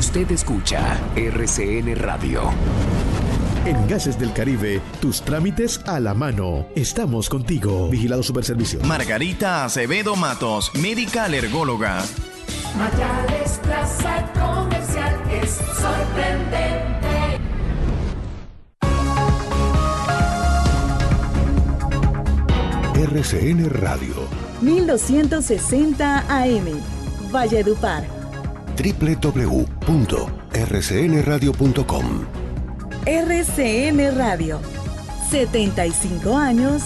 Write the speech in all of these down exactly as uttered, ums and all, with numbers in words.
Usted escucha R C N Radio. En Gases del Caribe, tus trámites a la mano. Estamos contigo. Vigilado Superservicio. Margarita Acevedo Matos, médica alergóloga. Mayales Plaza Comercial es sorprendente. R C N Radio. mil doscientos sesenta A M. Valledupar. doble u doble u doble u punto r c n radio punto com. R C N Radio. setenta y cinco años.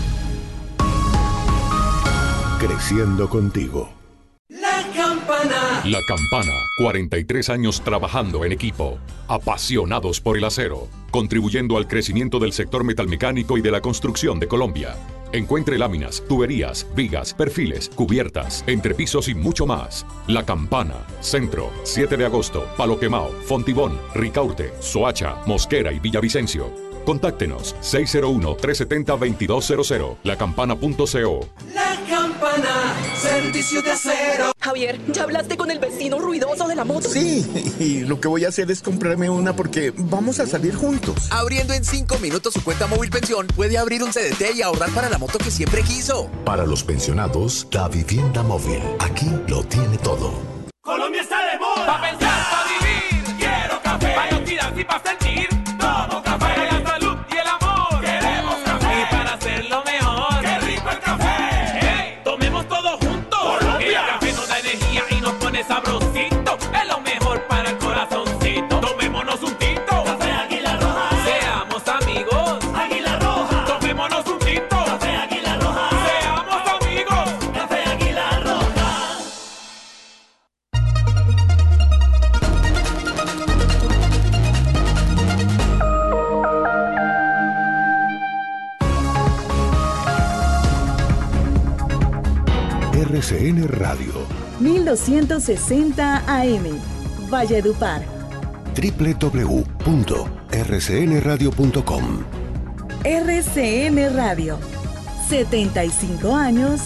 Creciendo contigo. La Campana. La Campana, cuarenta y tres años trabajando en equipo, apasionados por el acero, contribuyendo al crecimiento del sector metalmecánico y de la construcción de Colombia. Encuentre láminas, tuberías, vigas, perfiles, cubiertas, entrepisos y mucho más. La Campana, Centro, siete de agosto, Palo Quemao, Fontibón, Ricaurte, Soacha, Mosquera y Villavicencio. Contáctenos seis cero uno, tres siete cero, dos dos cero cero, lacampana punto co. La Campana, servicio de acero. Javier, ¿ya hablaste con el vecino ruidoso de la moto? Sí, y lo que voy a hacer es comprarme una porque vamos a salir juntos. Abriendo en cinco minutos su cuenta móvil pensión, puede abrir un C D T y ahorrar para la moto que siempre quiso. Para los pensionados, la vivienda móvil. Aquí lo tiene todo. Colombia está de moda. Pa' pensar, pa' vivir. Quiero café. Pa' no tirar y pa' sentir. Todo café. Para la salud y el amor. Queremos café. Y para hacerlo mejor. ¡Qué rico el café! Hey, tomemos todos juntos. Colombia. El café nos da energía y nos pone sabrosito. Es lo mejor para el corazoncito. Tomémonos un tinto. Café Águila Roja. Seamos amigos. Águila Roja. Tomémonos un tinto. Café Águila Roja. Seamos amigos. Café Águila Roja. R C N Radio. mil doscientos sesenta A M. Valledupar. doble u doble u doble u punto r c n radio punto com. R C N Radio. setenta y cinco años.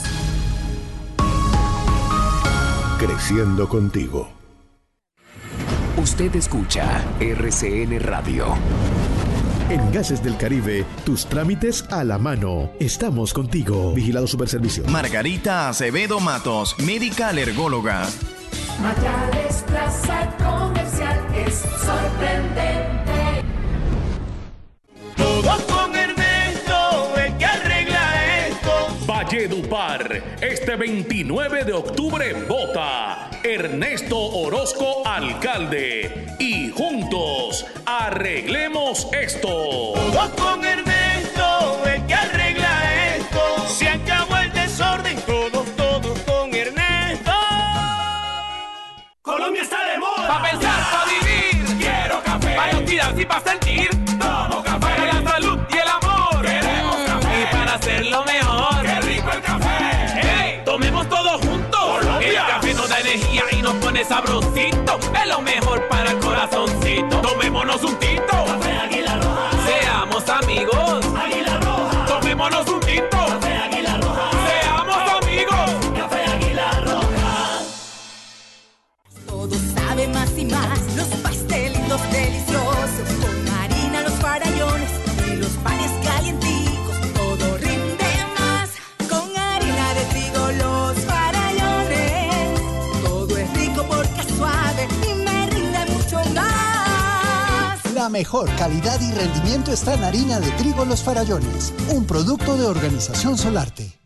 Creciendo contigo. Usted escucha R C N Radio. En Gases del Caribe, tus trámites a la mano. Estamos contigo. Vigilado Superservicio. Margarita Acevedo Matos, médica alergóloga. Mayales Plaza Comercial es sorprendente. Todos con Ernesto, el que arregla esto. Valledupar, este veintinueve de octubre vota Ernesto Orozco alcalde y juntos arreglemos esto. Todos con Ernesto, el que arregla esto. Se acabó el desorden, todos, todos con Ernesto. Colombia está de moda. Pa' pensar, pa' vivir. Quiero café. Pa' no tirar y pa' sentir. Todo café. Para la salud y el amor. Queremos café. Y para hacerlo mejor. ¡Qué rico el café! Hey, tomemos todos juntos. Colombia. El café nos da energía y nos pone sabrosito. Es lo mejor para el corazoncito. Tomémonos un tinto. Café Águila Roja. Seamos amigos. Águila Roja. Tomémonos un tinto. Café Águila Roja. Seamos amigos. Café Águila Roja. Todo sabe más y más, los pastelitos deliciosos, con harina los farallones y los panes calienticos, todo rinde más, con harina de trigo los farallones, todo es rico porque es suave y me rinde mucho más. La mejor calidad y rendimiento está en harina de trigo Los Farallones, un producto de Organización Solarte.